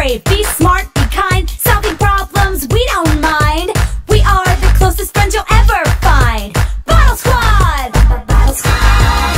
brave, be smart, be kind. Solving problems, we don't mind. We are the closest friends you'll ever find. Bottle Squad! Bottle Squad!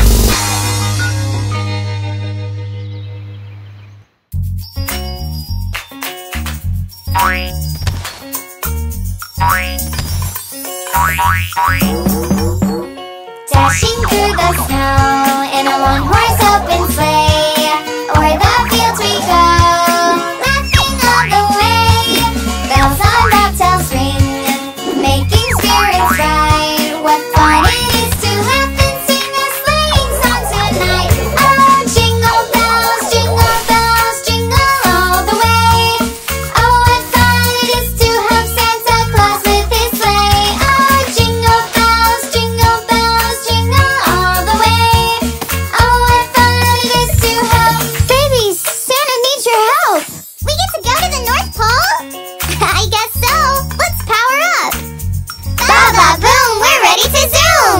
Dashing through the snow in a one-horse open sleigh, o'er the fields we go, laughing all the way. Bells on bobtails ring, making spirits bright. What fun it is to laugh and sing a sleighing song tonight. Oh, jingle bells, jingle all the way. Oh, what fun it is to have Santa Claus with his sleigh. Oh, jingle bells, jingle all the way. Oh, what fun it is to have. Babies, Santa needs your help. We get to go to the North Pole? I guess so. Let's power up. Ba-ba boom, we're ready to zoom.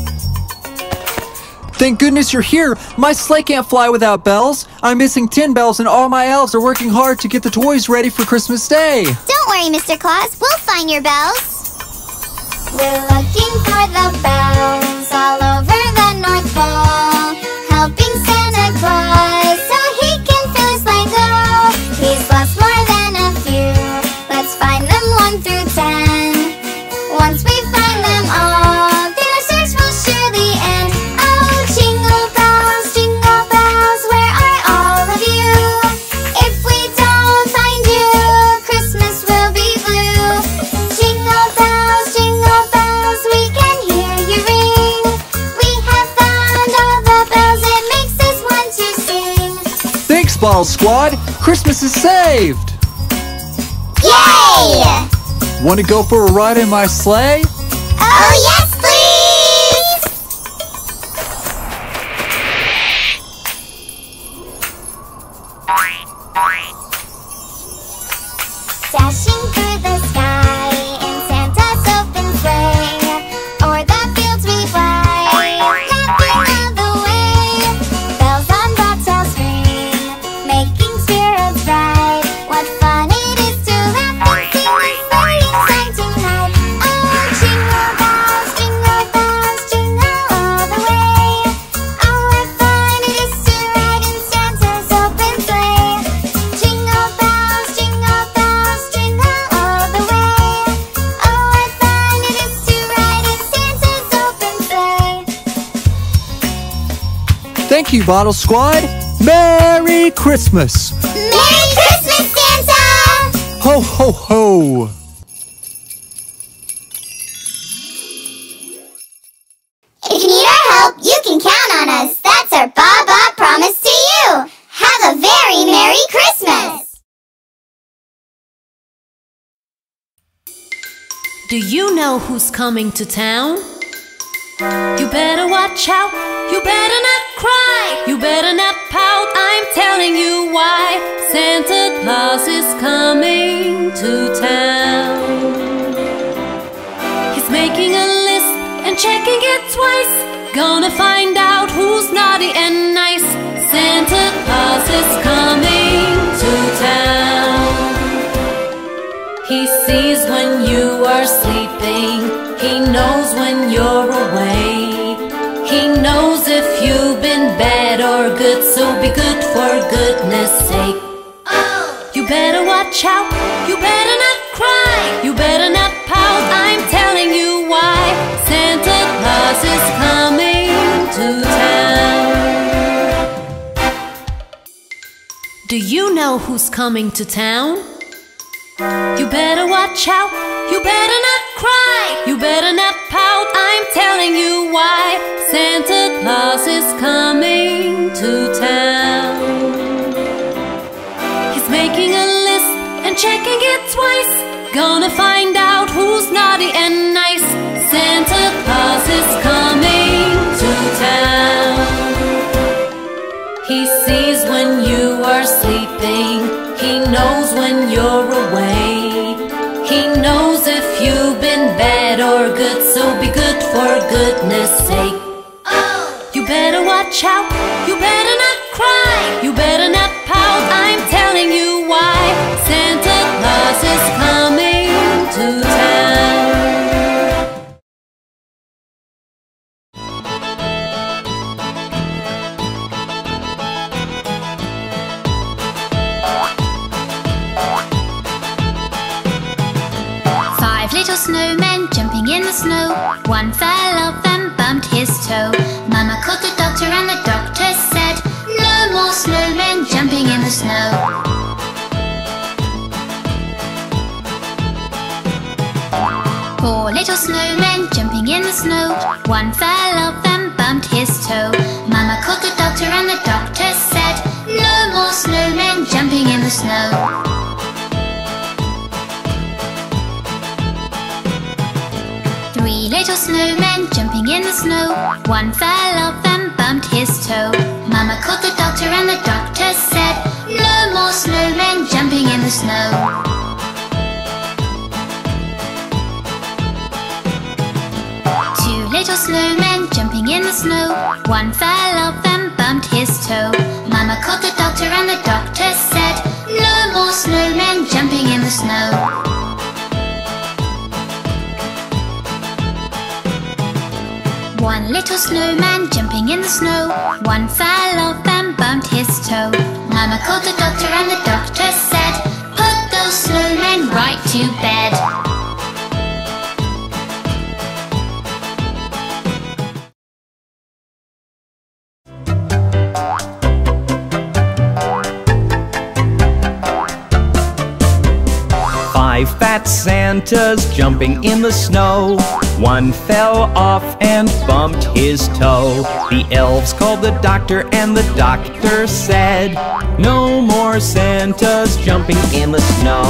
Thank goodness you're here! My sleigh can't fly without bells! I'm missing 10 bells and all my elves are working hard to get the toys ready for Christmas Day! Don't worry, Mr. Claus. We'll find your bells. We're looking for the bells all over the North Pole, helping Santa Claus so he can fill his sleigh go. He's lost more than a few. Let's find them 1 through 10. Once we find them all, then our search will surely end. Oh, jingle bells, where are all of you? If we don't find you, Christmas will be blue. Jingle bells, we can hear you ring. We have found all the bells, it makes us want to sing. Thanks, Bottle Squad! Christmas is saved! Yay! Want to go for a ride in my sleigh? Oh, yes, please! Dashing through the sky in Santa's open sleigh, o'er the fields we fly, laughing all the way. Bells on bobtails ring, making spirits bright. What fun it is to laugh and sing a sleighing song tonight. Oh, jingle jingle all the way. Oh, what fun it is to ride in Santa's open sleigh. Jingle bells, jingle all the way. Oh, what fun it is to ride in Santa's open sleigh. Thank you, Bottle Squad! Merry Christmas! Merry Christmas, Santa! Ho, ho, ho! If you need our help, you can count on us. That's our Ba-Ba promise to you. Have a very Merry Christmas! Do you know who's coming to town? You better watch out, you better not cry, you better not pout, I'm telling you why. Santa Claus is coming to town. He's making a list and checking it twice, gonna find out who's naughty and nice. Santa Claus is coming to town. He sees when you are sleeping, he knows when you're away. He knows if you've been bad or good, so be good for goodness sake. Oh! You better watch out, you better not cry, you better not pout, I'm telling you why. Santa Claus is coming to town. Do you know who's coming to town? You better watch out, you better not cry, you better not pout, I'm telling you why. Santa Claus is coming to town. He's making a list and checking it twice, gonna find out who's naughty and nice. Santa Claus is coming to town. He sees when you are sleeping, he knows when you're away. He knows if you've been bad or good, so be good for goodness sake. Oh! You better watch out, you better not cry, you better not pout, I'm telling you why. jumping in the snow. One fell off and bumped his toe. Mama called the doctor and the doctor said, no more snowmen jumping in the snow. 4 little snowmen jumping in the snow. One fell off and bumped his toe. Mama called the doctor and the doctor said, no more snowmen jumping in the snow. 3 little snowmen jumping in the snow. One fell off and bumped his toe. Mama called the doctor and the doctor said, no more snowmen jumping in the snow. 2 little snowmen jumping in the snow. One fell off and bumped his toe. Mama called the doctor and the doctor said, no more snowmen jumping in the snow. 1 little snowman jumping in the snow. One fell off and bumped his toe. Mama called the doctor and the doctor said, put those snowmen right to bed. Five fat Santas jumping in the snow. One fell off and bumped his toe. The elves called the doctor and the doctor said, no more Santas jumping in the snow.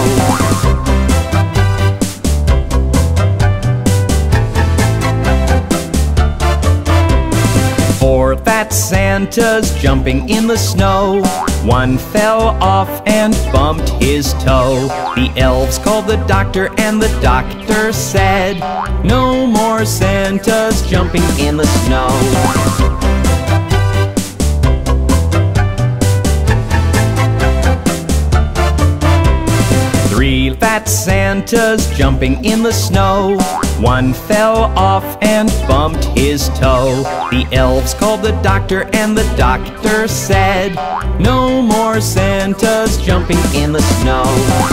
4 fat Santas jumping in the snow. One fell off and bumped his toe. The elves called the doctor and the doctor said, no more Santas jumping in the snow. 3 fat Santas jumping in the snow. One fell off and bumped his toe. The elves called the doctor and the doctor said, no more Santas jumping in the snow.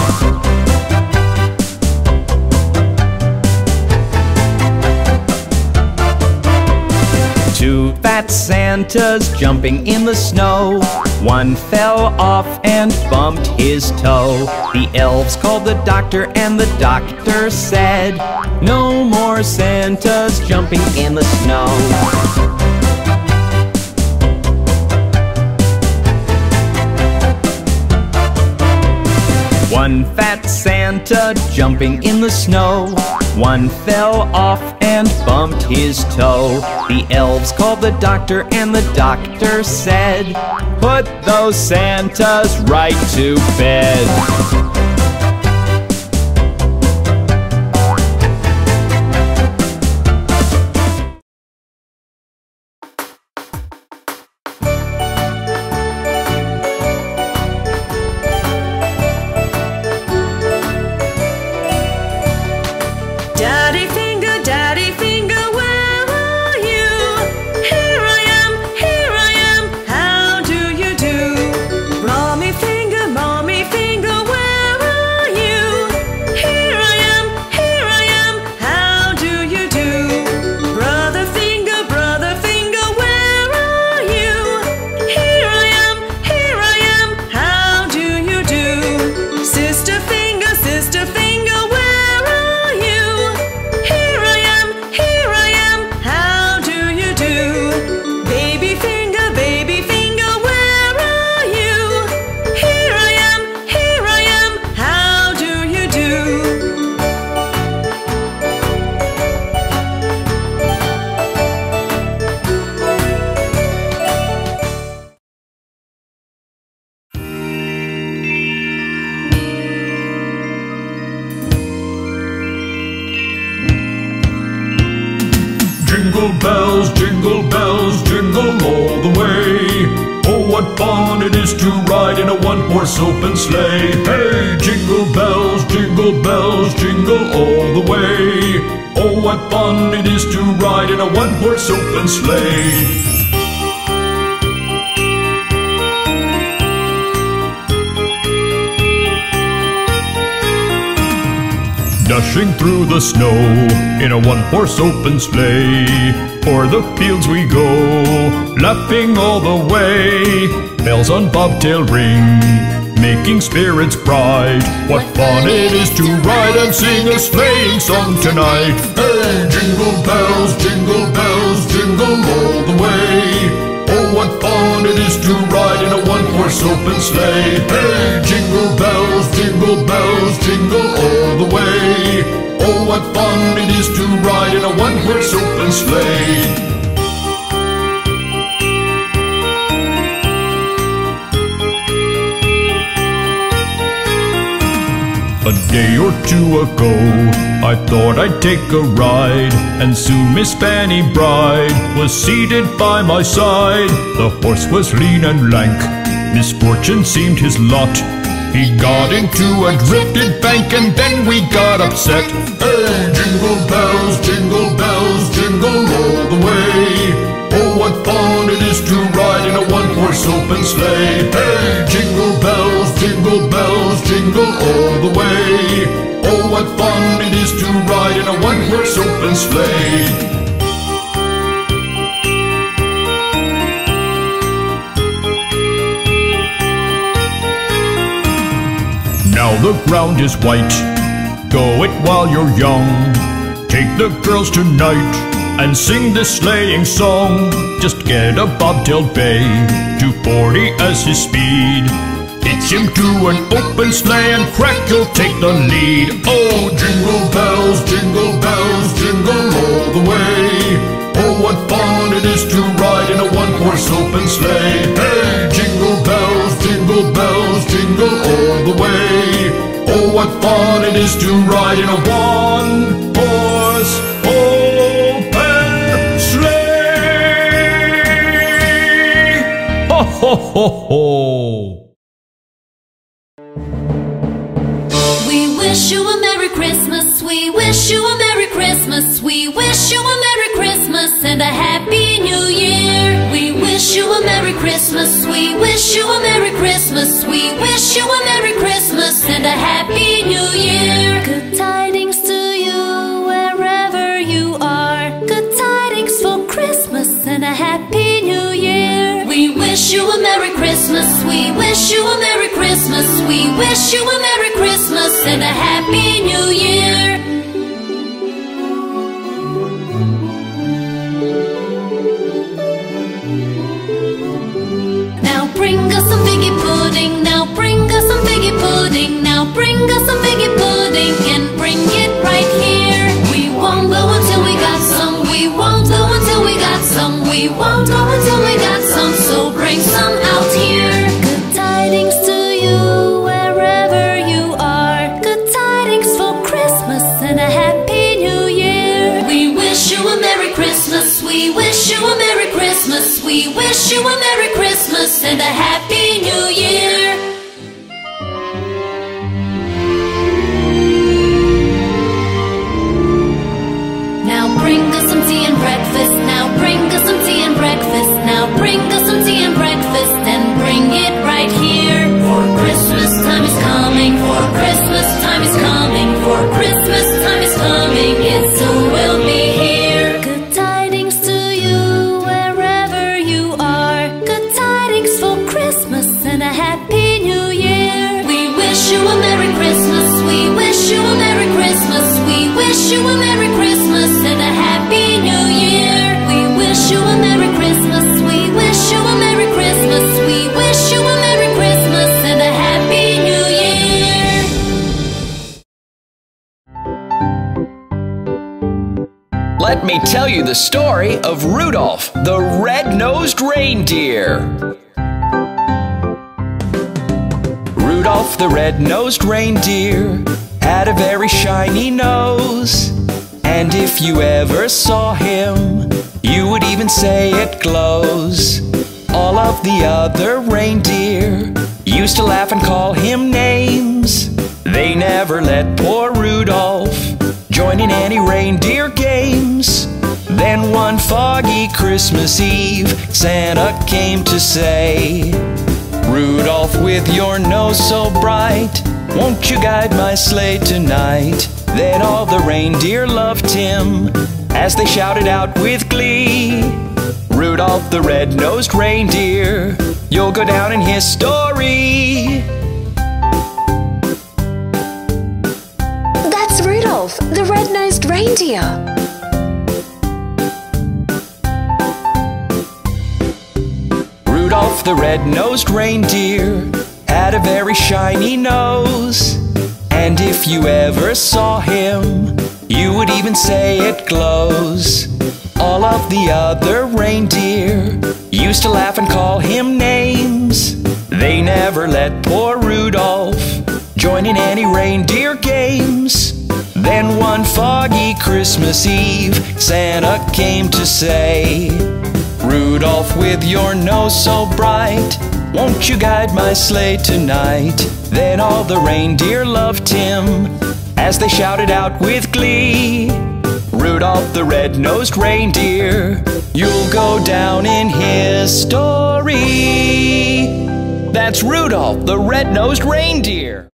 2 fat Santas jumping in the snow. One fell off and bumped his toe. The elves called the doctor and the doctor said, no more Santas jumping in the snow. 1 fat Santa jumping in the snow. One fell off and bumped his toe. The elves called the doctor and the doctor said, put those Santas right to bed. Daddy finger, where are you? Here I am, how do you do? Mommy finger, where are you? Here I am, how do you do? Brother finger, where are you? Here I am, how do you do? Sister finger, where are you? Here I am, how do you do? Baby finger, where are you? Here I am, how do you do? Jingle bells, jingle all the way. Oh, what fun it is to ride in a one-horse open sleigh. Hey, jingle bells, jingle all the way. Oh, what fun it is to ride in a one-horse open sleigh. Dashing through the snow in a one-horse open sleigh. O'er the fields we go, laughing all the way. Bells on bobtail ring, making spirits bright. What fun it is to ride and sing a sleighing song tonight. Hey, jingle bells, jingle all the way. Oh, what fun it is to ride in a one-horse open sleigh. Hey, jingle bells, jingle all the way. Oh, what fun it is to ride in a one-horse open sleigh. A day or two ago, I thought I'd take a ride, and soon Miss Fanny Bride was seated by my side. The horse was lean and lank, misfortune seemed his lot. He got into a drifted bank, and then we got upset. Hey, jingle bells, jingle all the way. Oh, what fun it is to ride in a one-horse open sleigh. Hey, jingle bells, jingle all the way. Oh, what fun it is to ride in a one-horse open sleigh. Now the ground is white, go it while you're young. Take the girls tonight and sing this sleighing song. Just get a bobtail bay, 240 as his speed. Hitch him to an open sleigh and crack, you'll take the lead. Oh, jingle bells, jingle all the way. Oh, what fun it is to ride in a one-horse open sleigh. Hey, jingle bells, jingle all the way. Oh, what fun it is to ride in a one-horse open sleigh. Ho, ho, ho, ho. We wish you a Merry Christmas, we wish you a Merry Christmas, we wish you a Merry Christmas and a Happy New Year. We wish you a Merry Christmas, we wish you a Merry Christmas, we wish you a Merry Christmas and a Happy New Year. Good tidings to you wherever you are, good tidings for Christmas and a Happy New Year. We wish you a Merry Christmas, we wish you a Merry Christmas, we wish you a Merry Christmas and a Happy New Year. Now bring us some figgy pudding, now bring us some figgy pudding, now bring us some figgy pudding and bring it right here. We won't go until we got some, we won't go until we got some, we won't go until we got some, so bring some out here. Good tidings to you wherever you are, good tidings for Christmas and a Happy New Year. We wish you a Merry Christmas, we wish you a Merry Christmas, we wish you a Merry Christmas and a Happy New Year. Now bring us some tea and breakfast, now bring us some tea and breakfast, now bring us some tea and breakfast and bring it right here. For Christmas time is coming, for Christmas time is coming, for Christmas time is coming, it soon will be here. Good tidings to you wherever you are, good tidings for Christmas and a Happy New Year. We wish you a Merry Christmas, we wish you a Merry Christmas, we wish you a Merry Christmas and a Happy New Year. We wish you a Merry Christmas, we wish you a Merry Christmas, we wish you a Merry Christmas and a Happy New Year. Let me tell you the story of Rudolph, the red-nosed reindeer. Rudolph the red-nosed reindeer had a very shiny nose, and if you ever saw him, you would even say it glows. All of the other reindeer used to laugh and call him names. They never let poor Rudolph join in any reindeer games. Then one foggy Christmas Eve, Santa came to say, Rudolph, with your nose so bright, won't you guide my sleigh tonight? Then all the reindeer loved him as they shouted out with glee, Rudolph the red-nosed reindeer, you'll go down in history. That's Rudolph, the red-nosed reindeer. Rudolph the red-nosed reindeer had a very shiny nose, and if you ever saw him, you would even say it glows. All of the other reindeer used to laugh and call him names. They never let poor Rudolph join in any reindeer games. Then one foggy Christmas Eve, Santa came to say, Rudolph, with your nose so bright, won't you guide my sleigh tonight? Then all the reindeer loved him as they shouted out with glee, Rudolph the red-nosed reindeer, you'll go down in history. That's Rudolph the red-nosed reindeer.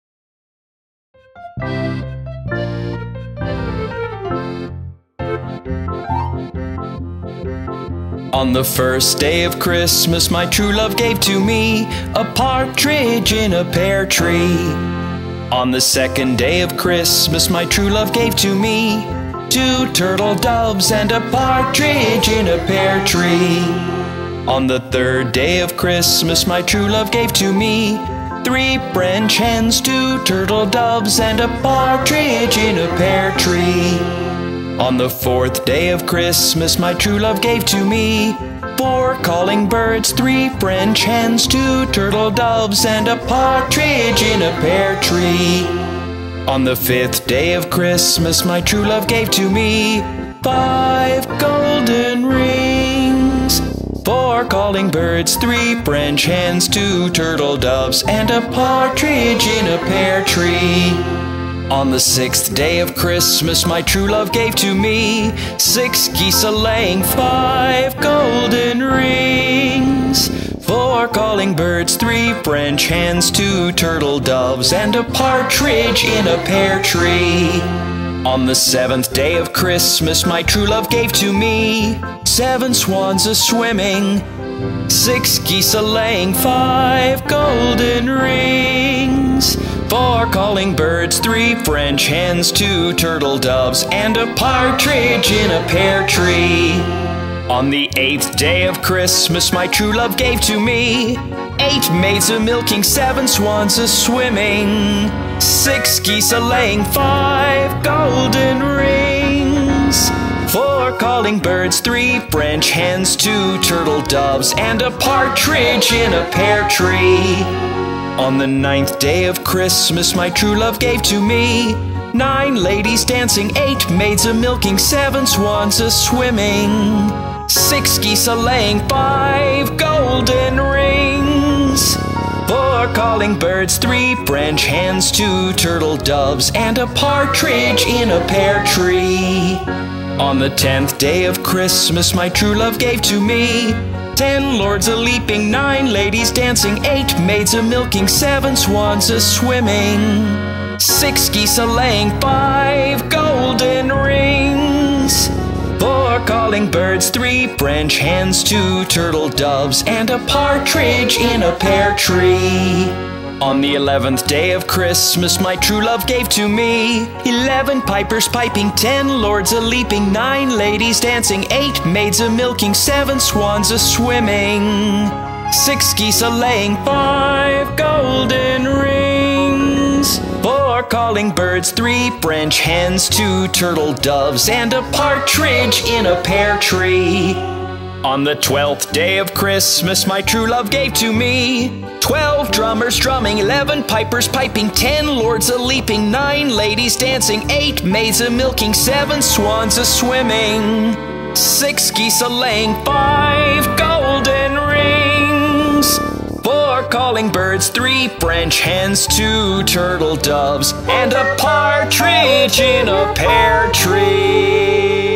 On the first day of Christmas, my true love gave to me a partridge in a pear tree. On the second day of Christmas, my true love gave to me 2 turtle doves and a partridge in a pear tree. On the third day of Christmas, my true love gave to me 3 French hens, 2 turtle doves and a partridge in a pear tree. On the fourth day of Christmas, my true love gave to me 4 calling birds, 3 French hens, 2 turtle doves, and a partridge in a pear tree. On the fifth day of Christmas, my true love gave to me 5 golden rings, 4 calling birds, 3 French hens, 2 turtle doves, and a partridge in a pear tree. On the sixth day of Christmas, my true love gave to me 6 geese a-laying, 5 golden rings, 4 calling birds, 3 French hens, 2 turtle doves, and a partridge in a pear tree. On the seventh day of Christmas, my true love gave to me 7 swans a-swimming, 6 geese a-laying, 5 golden rings, 4 calling birds, 3 French hens, 2 turtle doves, and a partridge in a pear tree. On the 8th day of Christmas, my true love gave to me 8 maids a-milking, 7 swans a-swimming, 6 geese a-laying, 5 golden rings, 4 calling birds, 3 French hens, 2 turtle doves, and a partridge in a pear tree. On the 9th day of Christmas, my true love gave to me 9 ladies dancing, 8 maids a-milking, 7 swans a-swimming, 6 geese a-laying, 5 golden rings, 4 calling birds, 3 French hens, 2 turtle doves, and a partridge in a pear tree. On the 10th day of Christmas, my true love gave to me 10 lords a-leaping, 9 ladies dancing, 8 maids a-milking, 7 swans a-swimming, 6 geese a-laying, 5 golden rings, 4 calling birds, 3 French hens, 2 turtle doves, and a partridge in a pear tree. On the 11th day of Christmas, my true love gave to me 11 pipers piping, 10 lords a-leaping, 9 ladies dancing, 8 maids a-milking, 7 swans a-swimming, 6 geese a-laying, 5 golden rings, 4 calling birds, 3 French hens, 2 turtle doves, and a partridge in a pear tree. On the 12th day of Christmas, my true love gave to me 12 drummers drumming, 11 pipers piping, 10 lords a-leaping, 9 ladies dancing, 8 maids a-milking, 7 swans a-swimming, 6 geese a-laying, 5 golden rings, 4 calling birds, 3 French hens, 2 turtle doves, and a partridge in a pear tree.